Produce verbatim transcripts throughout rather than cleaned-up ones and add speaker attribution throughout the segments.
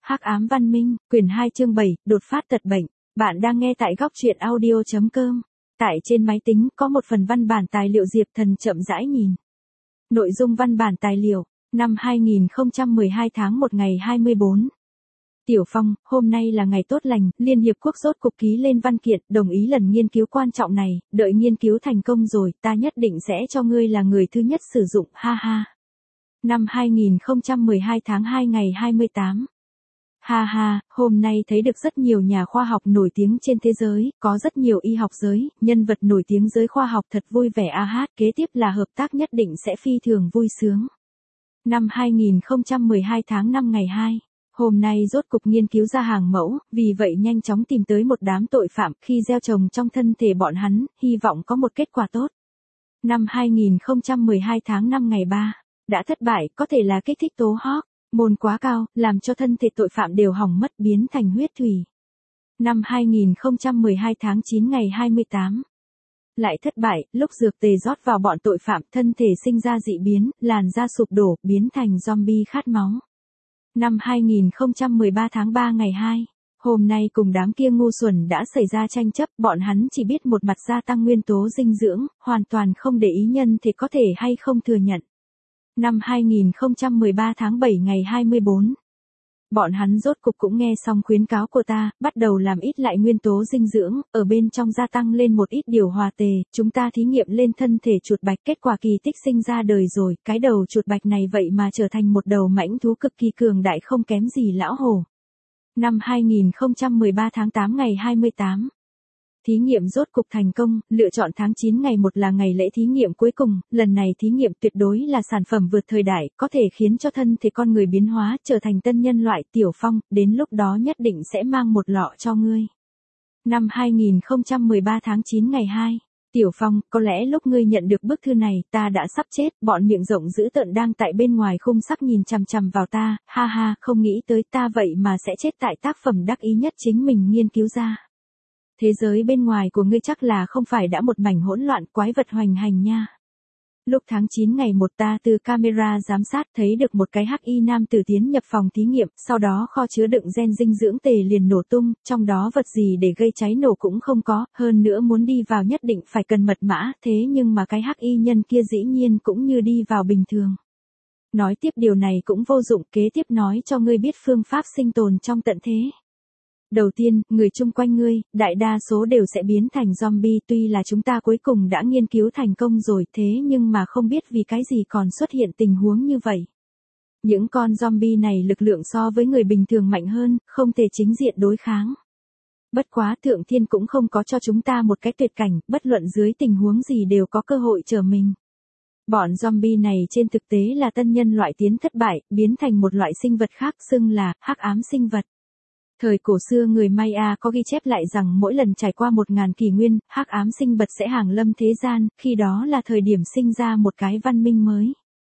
Speaker 1: Hắc ám văn minh, quyển hai chương bảy, đột phát tật bệnh. Bạn đang nghe tại góc truyện audio chấm com. Tại trên máy tính có một phần văn bản tài liệu Diệp Thần chậm rãi nhìn. Nội dung văn bản tài liệu, năm hai nghìn không trăm mười hai tháng một ngày hai mươi bốn. Tiểu Phong, hôm nay là ngày tốt lành, Liên Hiệp Quốc rốt cục ký lên văn kiện, đồng ý lần nghiên cứu quan trọng này, đợi nghiên cứu thành công rồi, ta nhất định sẽ cho ngươi là người thứ nhất sử dụng, ha ha. Năm hai nghìn không trăm mười hai tháng hai ngày hai mươi tám. Ha ha, hôm nay thấy được rất nhiều nhà khoa học nổi tiếng trên thế giới, có rất nhiều y học giới, nhân vật nổi tiếng giới khoa học thật vui vẻ a hát, kế tiếp là hợp tác nhất định sẽ phi thường vui sướng. Năm hai nghìn không trăm mười hai tháng năm ngày hai. Hôm nay rốt cục nghiên cứu ra hàng mẫu, vì vậy nhanh chóng tìm tới một đám tội phạm khi gieo trồng trong thân thể bọn hắn, hy vọng có một kết quả tốt. Năm hai nghìn không trăm mười hai tháng năm ngày ba. Đã thất bại, có thể là kích thích tố hóc môn quá cao, làm cho thân thể tội phạm đều hỏng mất biến thành huyết thủy. Năm hai nghìn không trăm mười hai tháng chín ngày hai mươi tám. Lại thất bại, lúc dược tề rót vào bọn tội phạm, thân thể sinh ra dị biến, làn da sụp đổ, biến thành zombie khát máu. Năm hai nghìn không trăm mười ba tháng ba ngày hai. Hôm nay cùng đám kia ngu xuẩn đã xảy ra tranh chấp, bọn hắn chỉ biết một mặt gia tăng nguyên tố dinh dưỡng, hoàn toàn không để ý nhân thể có thể hay không thừa nhận. Năm hai nghìn không trăm mười ba tháng bảy ngày hai mươi bốn. Bọn hắn rốt cục cũng nghe xong khuyến cáo của ta, bắt đầu làm ít lại nguyên tố dinh dưỡng, ở bên trong gia tăng lên một ít điều hòa tề, chúng ta thí nghiệm lên thân thể chuột bạch, kết quả kỳ tích sinh ra đời rồi, cái đầu chuột bạch này vậy mà trở thành một đầu mãnh thú cực kỳ cường đại không kém gì lão hổ. Năm hai nghìn không trăm mười ba tháng tám ngày hai mươi tám. Thí nghiệm rốt cục thành công, lựa chọn tháng chín ngày một là ngày lễ thí nghiệm cuối cùng, lần này thí nghiệm tuyệt đối là sản phẩm vượt thời đại, có thể khiến cho thân thể con người biến hóa, trở thành tân nhân loại. Tiểu Phong, đến lúc đó nhất định sẽ mang một lọ cho ngươi. Năm hai nghìn không trăm mười ba tháng chín ngày hai. Tiểu Phong, có lẽ lúc ngươi nhận được bức thư này, ta đã sắp chết, bọn miệng rộng dữ tợn đang tại bên ngoài khung sắt nhìn chằm chằm vào ta, ha ha, không nghĩ tới ta vậy mà sẽ chết tại tác phẩm đắc ý nhất chính mình nghiên cứu ra. Thế giới bên ngoài của ngươi chắc là không phải đã một mảnh hỗn loạn quái vật hoành hành nha. Lúc tháng chín ngày một ta từ camera giám sát thấy được một cái hắc y nam tử tiến nhập phòng thí nghiệm, sau đó kho chứa đựng gen dinh dưỡng tề liền nổ tung, trong đó vật gì để gây cháy nổ cũng không có, hơn nữa muốn đi vào nhất định phải cần mật mã, thế nhưng mà cái hắc y nhân kia dĩ nhiên cũng như đi vào bình thường. Nói tiếp điều này cũng vô dụng, kế tiếp nói cho ngươi biết phương pháp sinh tồn trong tận thế. Đầu tiên, người chung quanh ngươi, đại đa số đều sẽ biến thành zombie, tuy là chúng ta cuối cùng đã nghiên cứu thành công rồi, thế nhưng mà không biết vì cái gì còn xuất hiện tình huống như vậy. Những con zombie này lực lượng so với người bình thường mạnh hơn, không thể chính diện đối kháng. Bất quá Thượng Thiên cũng không có cho chúng ta một cái tuyệt cảnh, bất luận dưới tình huống gì đều có cơ hội trở mình. Bọn zombie này trên thực tế là tân nhân loại tiến thất bại, biến thành một loại sinh vật khác xưng là hắc ám sinh vật. Thời cổ xưa người Maya có ghi chép lại rằng mỗi lần trải qua một ngàn kỷ nguyên, hắc ám sinh vật sẽ hàng lâm thế gian, khi đó là thời điểm sinh ra một cái văn minh mới.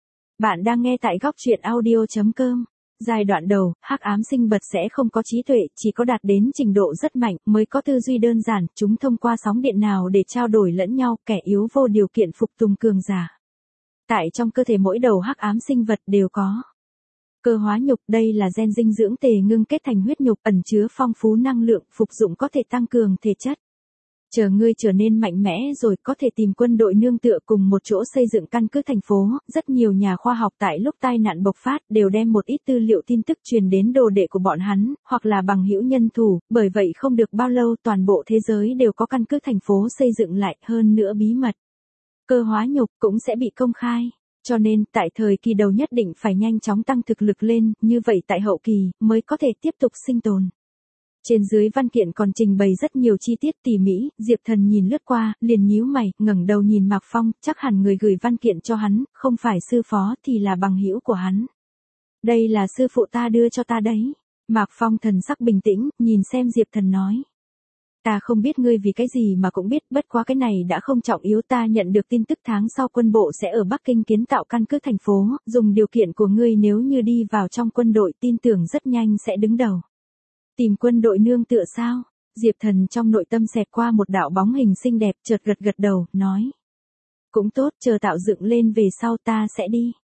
Speaker 1: Bạn đang nghe tại góc truyện audio chấm com. Giai đoạn đầu, hắc ám sinh vật sẽ không có trí tuệ, chỉ có đạt đến trình độ rất mạnh mới có tư duy đơn giản, chúng thông qua sóng điện nào để trao đổi lẫn nhau, kẻ yếu vô điều kiện phục tùng cường giả. Tại trong cơ thể mỗi đầu hắc ám sinh vật đều có cơ hóa nhục, đây là gen dinh dưỡng tề ngưng kết thành huyết nhục, ẩn chứa phong phú năng lượng, phục dụng có thể tăng cường thể chất. Chờ ngươi trở nên mạnh mẽ rồi, có thể tìm quân đội nương tựa cùng một chỗ xây dựng căn cứ thành phố. Rất nhiều nhà khoa học tại lúc tai nạn bộc phát đều đem một ít tư liệu tin tức truyền đến đồ đệ của bọn hắn, hoặc là bằng hữu nhân thủ, bởi vậy không được bao lâu toàn bộ thế giới đều có căn cứ thành phố xây dựng lại, hơn nữa bí mật. Cơ hóa nhục cũng sẽ bị công khai. Cho nên, tại thời kỳ đầu nhất định phải nhanh chóng tăng thực lực lên, như vậy tại hậu kỳ, mới có thể tiếp tục sinh tồn. Trên dưới văn kiện còn trình bày rất nhiều chi tiết tỉ mỉ, Diệp Thần nhìn lướt qua, liền nhíu mày, ngẩng đầu nhìn Mạc Phong, chắc hẳn người gửi văn kiện cho hắn, không phải sư phó thì là bằng hữu của hắn. Đây là sư phụ ta đưa cho ta đấy. Mạc Phong thần sắc bình tĩnh, nhìn xem Diệp Thần nói. Ta không biết ngươi vì cái gì mà cũng biết, bất quá cái này đã không trọng yếu, ta nhận được tin tức tháng sau quân bộ sẽ ở Bắc Kinh kiến tạo căn cứ thành phố, dùng điều kiện của ngươi nếu như đi vào trong quân đội tin tưởng rất nhanh sẽ đứng đầu. Tìm quân đội nương tựa sao? Diệp Thần trong nội tâm xẹt qua một đạo bóng hình xinh đẹp, chợt gật gật đầu, nói. Cũng tốt, chờ tạo dựng lên về sau ta sẽ đi.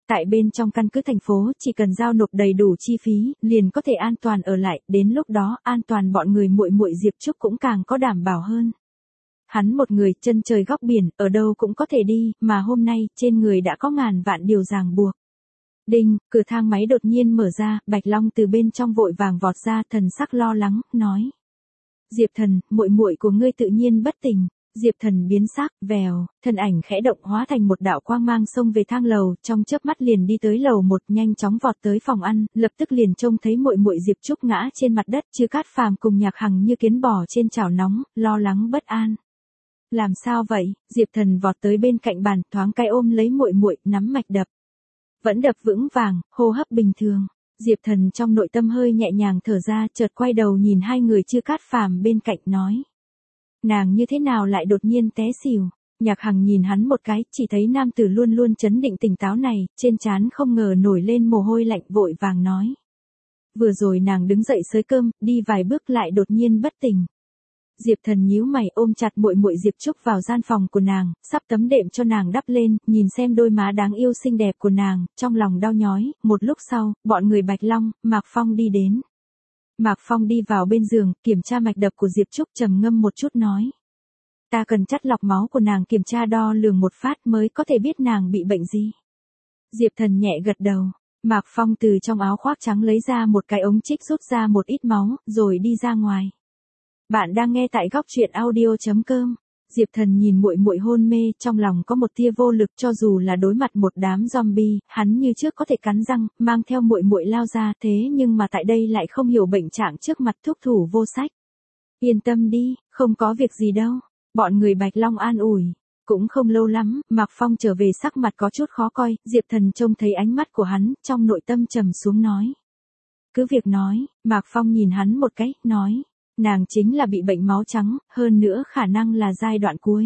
Speaker 1: Tại bên trong căn cứ thành phố chỉ cần giao nộp đầy đủ chi phí, liền có thể an toàn ở lại, đến lúc đó an toàn bọn người muội muội Diệp Trúc cũng càng có đảm bảo hơn. Hắn một người chân trời góc biển, ở đâu cũng có thể đi, mà hôm nay, trên người đã có ngàn vạn điều ràng buộc. Đinh, cửa thang máy đột nhiên mở ra, Bạch Long từ bên trong vội vàng vọt ra, thần sắc lo lắng, nói. Diệp Thần, muội muội của ngươi tự nhiên bất tỉnh. Diệp Thần biến sắc, vèo, thân ảnh khẽ động hóa thành một đạo quang mang xông về thang lầu, trong chớp mắt liền đi tới lầu một, nhanh chóng vọt tới phòng ăn, lập tức liền trông thấy muội muội Diệp Trúc ngã trên mặt đất, Chư Cát Phàm cùng Nhạc Hằng như kiến bò trên chảo nóng, lo lắng bất an. Làm sao vậy? Diệp Thần vọt tới bên cạnh bàn, thoáng cái ôm lấy muội muội, nắm mạch đập. Vẫn đập vững vàng, hô hấp bình thường. Diệp Thần trong nội tâm hơi nhẹ nhàng thở ra, chợt quay đầu nhìn hai người Chư Cát Phàm bên cạnh nói. Nàng như thế nào lại đột nhiên té xỉu? Nhạc Hằng nhìn hắn một cái, chỉ thấy nam tử luôn luôn trấn định tỉnh táo này, trên trán không ngờ nổi lên mồ hôi lạnh, vội vàng nói. Vừa rồi nàng đứng dậy xới cơm, đi vài bước lại đột nhiên bất tỉnh. Diệp Thần nhíu mày ôm chặt muội muội Diệp Trúc vào gian phòng của nàng, sắp tấm đệm cho nàng đắp lên, nhìn xem đôi má đáng yêu xinh đẹp của nàng, trong lòng đau nhói. Một lúc sau, bọn người Bạch Long, Mạc Phong đi đến. Mạc Phong đi vào bên giường, kiểm tra mạch đập của Diệp Trúc, trầm ngâm một chút nói. Ta cần chắt lọc máu của nàng, kiểm tra đo lường một phát mới có thể biết nàng bị bệnh gì. Diệp Thần nhẹ gật đầu. Mạc Phong từ trong áo khoác trắng lấy ra một cái ống trích, rút ra một ít máu, rồi đi ra ngoài. Bạn đang nghe tại góc truyện audio chấm com. Diệp Thần nhìn muội muội hôn mê, trong lòng có một tia vô lực, cho dù là đối mặt một đám zombie, hắn như trước có thể cắn răng, mang theo muội muội lao ra, thế nhưng mà tại đây lại không hiểu bệnh trạng trước mặt, thúc thủ vô sách. Yên tâm đi, không có việc gì đâu. Bọn người Bạch Long an ủi. Cũng không lâu lắm, Mạc Phong trở về sắc mặt có chút khó coi, Diệp Thần trông thấy ánh mắt của hắn, trong nội tâm trầm xuống nói. Cứ việc nói, Mạc Phong nhìn hắn một cái, nói. Nàng chính là bị bệnh máu trắng, hơn nữa khả năng là giai đoạn cuối.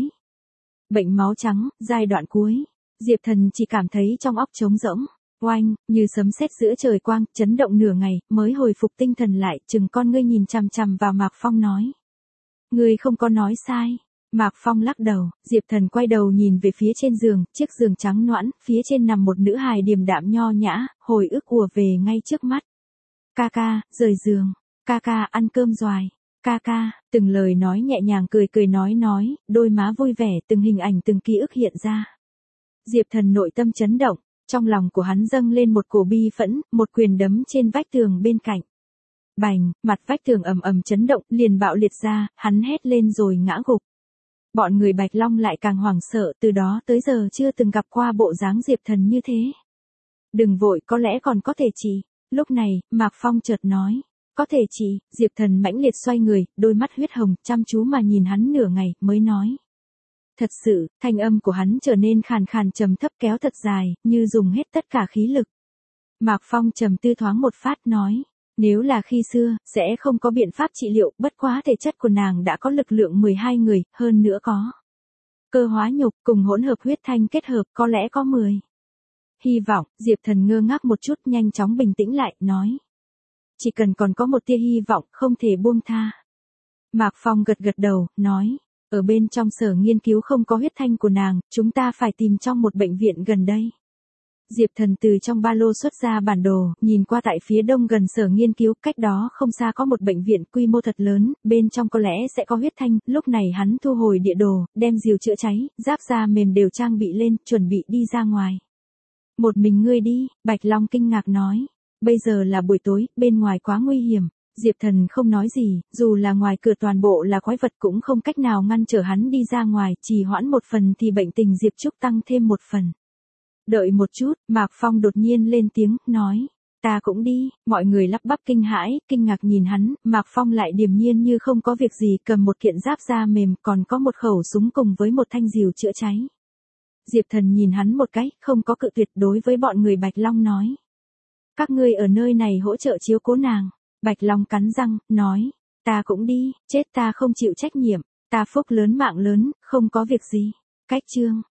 Speaker 1: Bệnh máu trắng, giai đoạn cuối. Diệp Thần chỉ cảm thấy trong óc trống rỗng, oanh, như sấm sét giữa trời quang, chấn động nửa ngày, mới hồi phục tinh thần lại, chừng con ngươi nhìn chằm chằm vào Mạc Phong nói. Ngươi không có nói sai. Mạc Phong lắc đầu, Diệp Thần quay đầu nhìn về phía trên giường, chiếc giường trắng nõn, phía trên nằm một nữ hài điềm đạm nho nhã, hồi ức ùa về ngay trước mắt. Ca ca, rời giường. Ca ca, ăn cơm doài. Ca ca, từng lời nói nhẹ nhàng, cười cười nói nói, đôi má vui vẻ, từng hình ảnh từng ký ức hiện ra. Diệp Thần nội tâm chấn động, trong lòng của hắn dâng lên một cổ bi phẫn, một quyền đấm trên vách tường bên cạnh. Bành, mặt vách tường ầm ầm chấn động, liền bạo liệt ra, hắn hét lên rồi ngã gục. Bọn người Bạch Long lại càng hoảng sợ, từ đó tới giờ chưa từng gặp qua bộ dáng Diệp Thần như thế. Đừng vội, có lẽ còn có thể trị. Lúc này, Mạc Phong chợt nói. Có thể chị, Diệp Thần mãnh liệt xoay người, đôi mắt huyết hồng, chăm chú mà nhìn hắn nửa ngày, mới nói. Thật sự, thanh âm của hắn trở nên khàn khàn trầm thấp kéo thật dài, như dùng hết tất cả khí lực. Mạc Phong trầm tư thoáng một phát nói. Nếu là khi xưa, sẽ không có biện pháp trị liệu, bất quá thể chất của nàng đã có lực lượng mười hai người, hơn nữa có. Cơ hóa nhục, cùng hỗn hợp huyết thanh kết hợp, có lẽ có mười. Hy vọng, Diệp Thần ngơ ngác một chút, nhanh chóng bình tĩnh lại, nói. Chỉ cần còn có một tia hy vọng, không thể buông tha. Mạc Phong gật gật đầu, nói, ở bên trong sở nghiên cứu không có huyết thanh của nàng, chúng ta phải tìm trong một bệnh viện gần đây. Diệp Thần từ trong ba lô xuất ra bản đồ, nhìn qua tại phía đông gần sở nghiên cứu, cách đó không xa có một bệnh viện quy mô thật lớn, bên trong có lẽ sẽ có huyết thanh, lúc này hắn thu hồi địa đồ, đem diều chữa cháy, giáp da mềm đều trang bị lên, chuẩn bị đi ra ngoài. Một mình ngươi đi, Bạch Long kinh ngạc nói. Bây giờ là buổi tối, bên ngoài quá nguy hiểm. Diệp Thần không nói gì, dù là ngoài cửa toàn bộ là quái vật cũng không cách nào ngăn trở hắn đi ra ngoài, trì hoãn một phần thì bệnh tình Diệp Trúc tăng thêm một phần. Đợi một chút, Mạc Phong đột nhiên lên tiếng, nói, ta cũng đi, mọi người lắp bắp kinh hãi, kinh ngạc nhìn hắn, Mạc Phong lại điềm nhiên như không có việc gì, cầm một kiện giáp da mềm, còn có một khẩu súng cùng với một thanh rìu chữa cháy. Diệp Thần nhìn hắn một cái, không có cự tuyệt, đối với bọn người Bạch Long nói. Các ngươi ở nơi này hỗ trợ chiếu cố nàng. Bạch Long cắn răng, nói, ta cũng đi, chết ta không chịu trách nhiệm, ta phúc lớn mạng lớn, không có việc gì. Cách chương.